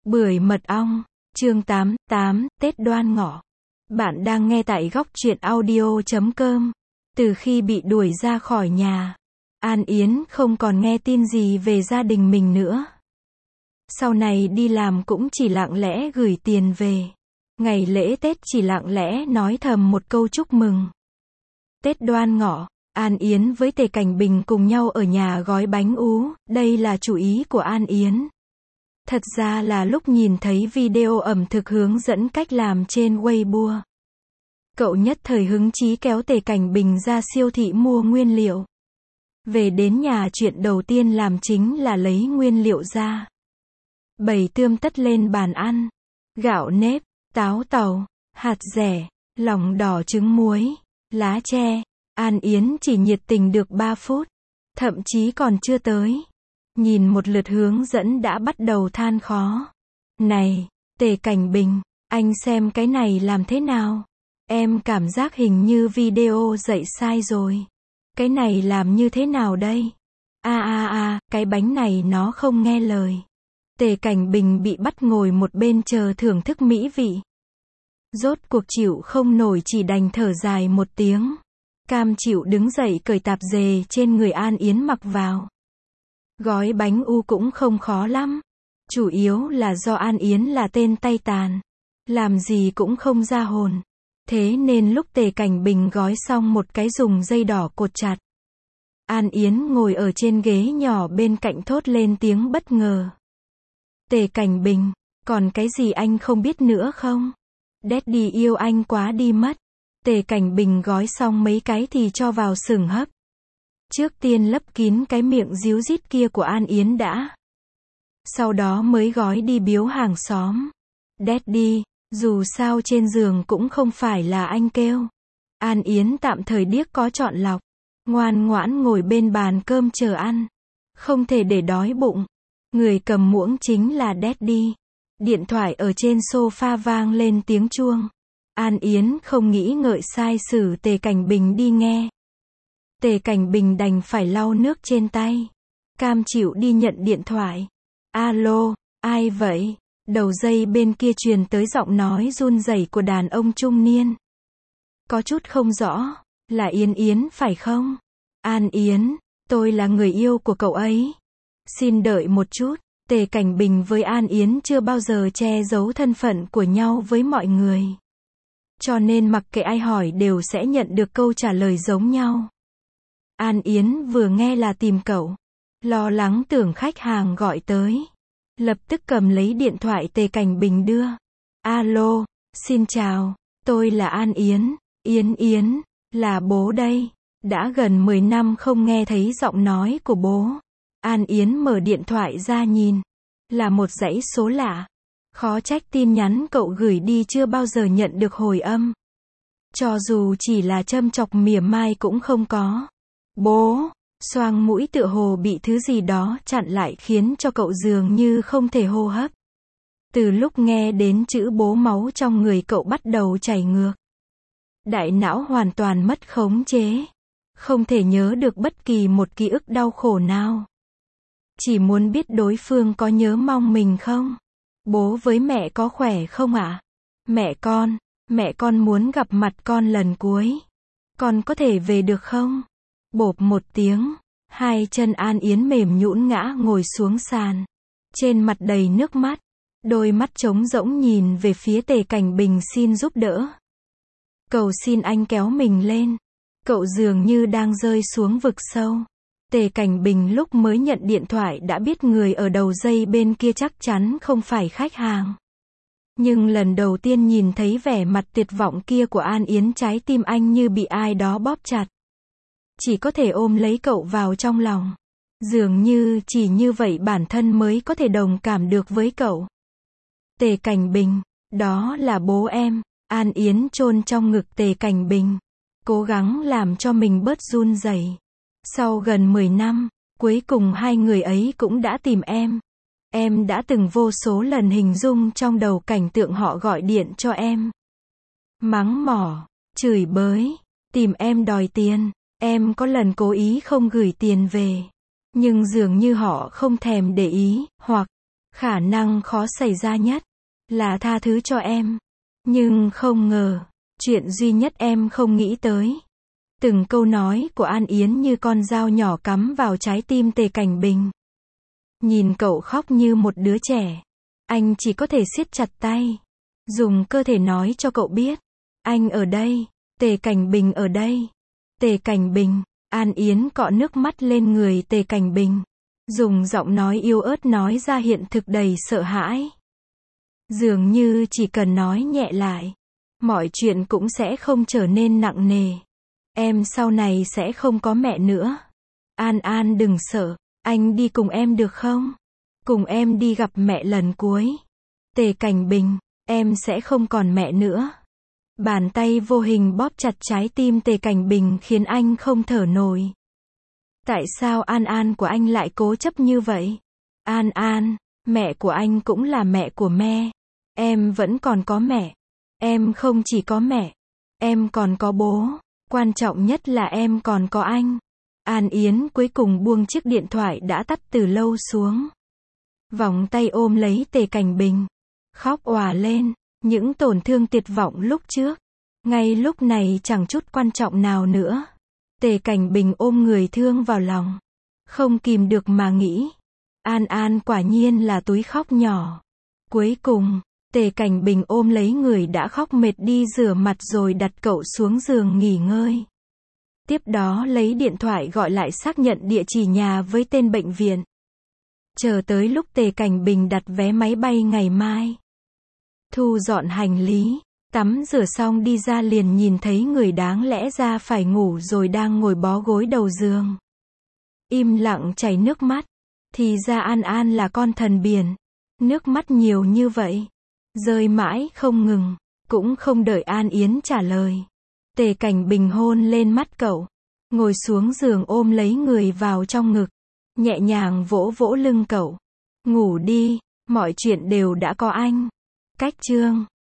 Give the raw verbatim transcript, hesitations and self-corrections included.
Bưởi mật ong, chương tám, tám, Tết Đoan Ngọ. Bạn đang nghe tại góc truyện audio chấm com. Từ khi bị đuổi ra khỏi nhà, An Yến không còn nghe tin gì về gia đình mình nữa. Sau này đi làm cũng chỉ lặng lẽ gửi tiền về. Ngày lễ Tết chỉ lặng lẽ nói thầm một câu chúc mừng. Tết Đoan Ngọ, An Yến với Tề Cảnh Bình cùng nhau ở nhà gói bánh ú, đây là chủ ý của An Yến. Thật ra là lúc nhìn thấy video ẩm thực hướng dẫn cách làm trên Weibo, cậu nhất thời hứng chí kéo Tề Cảnh Bình ra siêu thị mua nguyên liệu. Về đến nhà chuyện đầu tiên làm chính là lấy nguyên liệu ra. Bày tươm tất lên bàn ăn. Gạo nếp, táo tàu, hạt dẻ, lòng đỏ trứng muối, lá tre. An Yến chỉ nhiệt tình được ba phút, thậm chí còn chưa tới. Nhìn một lượt hướng dẫn đã bắt đầu than khó. Này, Tề Cảnh Bình, anh xem cái này làm thế nào? Em cảm giác hình như video dạy sai rồi. Cái này làm như thế nào đây? A a a, cái bánh này nó không nghe lời. Tề Cảnh Bình bị bắt ngồi một bên chờ thưởng thức mỹ vị. Rốt cuộc chịu không nổi chỉ đành thở dài một tiếng. Cam chịu đứng dậy cởi tạp dề trên người An Yến mặc vào. Gói bánh u cũng không khó lắm. Chủ yếu là do An Yến là tên tay tàn. Làm gì cũng không ra hồn. Thế nên lúc Tề Cảnh Bình gói xong một cái dùng dây đỏ cột chặt. An Yến ngồi ở trên ghế nhỏ bên cạnh thốt lên tiếng bất ngờ. Tề Cảnh Bình, còn cái gì anh không biết nữa không? Daddy yêu anh quá đi mất. Tề Cảnh Bình gói xong mấy cái thì cho vào sừng hấp. Trước tiên lấp kín cái miệng díu dít kia của An Yến đã. Sau đó mới gói đi biếu hàng xóm. Daddy, dù sao trên giường cũng không phải là anh kêu. An Yến tạm thời điếc có chọn lọc. Ngoan ngoãn ngồi bên bàn cơm chờ ăn. Không thể để đói bụng. Người cầm muỗng chính là Daddy. Điện thoại ở trên sofa vang lên tiếng chuông. An Yến không nghĩ ngợi sai sử Tề Cảnh Bình đi nghe. Tề Cảnh Bình đành phải lau nước trên tay. Cam chịu đi nhận điện thoại. Alo, ai vậy? Đầu dây bên kia truyền tới giọng nói run rẩy của đàn ông trung niên. Có chút không rõ, là Yến Yến phải không? An Yến, tôi là người yêu của cậu ấy. Xin đợi một chút. Tề Cảnh Bình với An Yến chưa bao giờ che giấu thân phận của nhau với mọi người. Cho nên mặc kệ ai hỏi đều sẽ nhận được câu trả lời giống nhau. An Yến vừa nghe là tìm cậu. Lo lắng tưởng khách hàng gọi tới. Lập tức cầm lấy điện thoại Tề Cảnh Bình đưa. Alo, xin chào, tôi là An Yến. Yến Yến, là bố đây. Đã gần mười năm không nghe thấy giọng nói của bố. An Yến mở điện thoại ra nhìn. Là một dãy số lạ. Khó trách tin nhắn cậu gửi đi chưa bao giờ nhận được hồi âm. Cho dù chỉ là châm chọc mỉa mai cũng không có. Bố, xoang mũi tựa hồ bị thứ gì đó chặn lại khiến cho cậu dường như không thể hô hấp. Từ lúc nghe đến chữ bố máu trong người cậu bắt đầu chảy ngược. Đại não hoàn toàn mất khống chế. Không thể nhớ được bất kỳ một ký ức đau khổ nào. Chỉ muốn biết đối phương có nhớ mong mình không? Bố với mẹ có khỏe không ạ? Mẹ con, mẹ con muốn gặp mặt con lần cuối. Con có thể về được không? Bộp một tiếng, hai chân An Yến mềm nhũn ngã ngồi xuống sàn. Trên mặt đầy nước mắt, đôi mắt trống rỗng nhìn về phía Tề Cảnh Bình xin giúp đỡ. Cầu xin anh kéo mình lên. Cậu dường như đang rơi xuống vực sâu. Tề Cảnh Bình lúc mới nhận điện thoại đã biết người ở đầu dây bên kia chắc chắn không phải khách hàng. Nhưng lần đầu tiên nhìn thấy vẻ mặt tuyệt vọng kia của An Yến, trái tim anh như bị ai đó bóp chặt. Chỉ có thể ôm lấy cậu vào trong lòng. Dường như chỉ như vậy bản thân mới có thể đồng cảm được với cậu. Tề Cảnh Bình, đó là bố em. An Yến chôn trong ngực Tề Cảnh Bình. Cố gắng làm cho mình bớt run rẩy. Sau gần mười năm, cuối cùng hai người ấy cũng đã tìm em. Em đã từng vô số lần hình dung trong đầu cảnh tượng họ gọi điện cho em. Mắng mỏ, chửi bới, tìm em đòi tiền. Em có lần cố ý không gửi tiền về. Nhưng dường như họ không thèm để ý, hoặc Khả năng khó xảy ra nhất là tha thứ cho em. Nhưng không ngờ, chuyện duy nhất em không nghĩ tới. Từng câu nói của An Yến như con dao nhỏ cắm vào trái tim Tề Cảnh Bình. Nhìn cậu khóc như một đứa trẻ, anh chỉ có thể siết chặt tay, dùng cơ thể nói cho cậu biết, anh ở đây, Tề Cảnh Bình ở đây. Tề Cảnh Bình, An Yến cọ nước mắt lên người Tề Cảnh Bình, dùng giọng nói yếu ớt nói ra hiện thực đầy sợ hãi. Dường như chỉ cần nói nhẹ lại, mọi chuyện cũng sẽ không trở nên nặng nề. Em sau này sẽ không có mẹ nữa. An An đừng sợ, anh đi cùng em được không? Cùng em đi gặp mẹ lần cuối. Tề Cảnh Bình, em sẽ không còn mẹ nữa. Bàn tay vô hình bóp chặt trái tim Tề Cảnh Bình khiến anh không thở nổi. Tại sao An An của anh lại cố chấp như vậy? An An, mẹ của anh cũng là mẹ của mẹ. Em vẫn còn có mẹ. Em không chỉ có mẹ, em còn có bố. Quan trọng nhất là em còn có anh. An Yến cuối cùng buông chiếc điện thoại đã tắt từ lâu xuống. Vòng tay ôm lấy Tề Cảnh Bình, khóc òa lên. Những tổn thương tuyệt vọng lúc trước, ngay lúc này chẳng chút quan trọng nào nữa. Tề Cảnh Bình ôm người thương vào lòng, không kìm được mà nghĩ, An An quả nhiên là túi khóc nhỏ. Cuối cùng, Tề Cảnh Bình ôm lấy người đã khóc mệt đi rửa mặt rồi đặt cậu xuống giường nghỉ ngơi. Tiếp đó lấy điện thoại gọi lại xác nhận địa chỉ nhà với tên bệnh viện. Chờ tới lúc Tề Cảnh Bình đặt vé máy bay ngày mai, thu dọn hành lý, tắm rửa xong đi ra liền nhìn thấy người đáng lẽ ra phải ngủ rồi đang ngồi bó gối đầu giường. Im lặng chảy nước mắt. Thì ra An An là con thần biển. Nước mắt nhiều như vậy, rơi mãi không ngừng. Cũng không đợi An Yến trả lời, Tề Cảnh Bình hôn lên mắt cậu, ngồi xuống giường ôm lấy người vào trong ngực, nhẹ nhàng vỗ vỗ lưng cậu. Ngủ đi, mọi chuyện đều đã có anh. Cách chương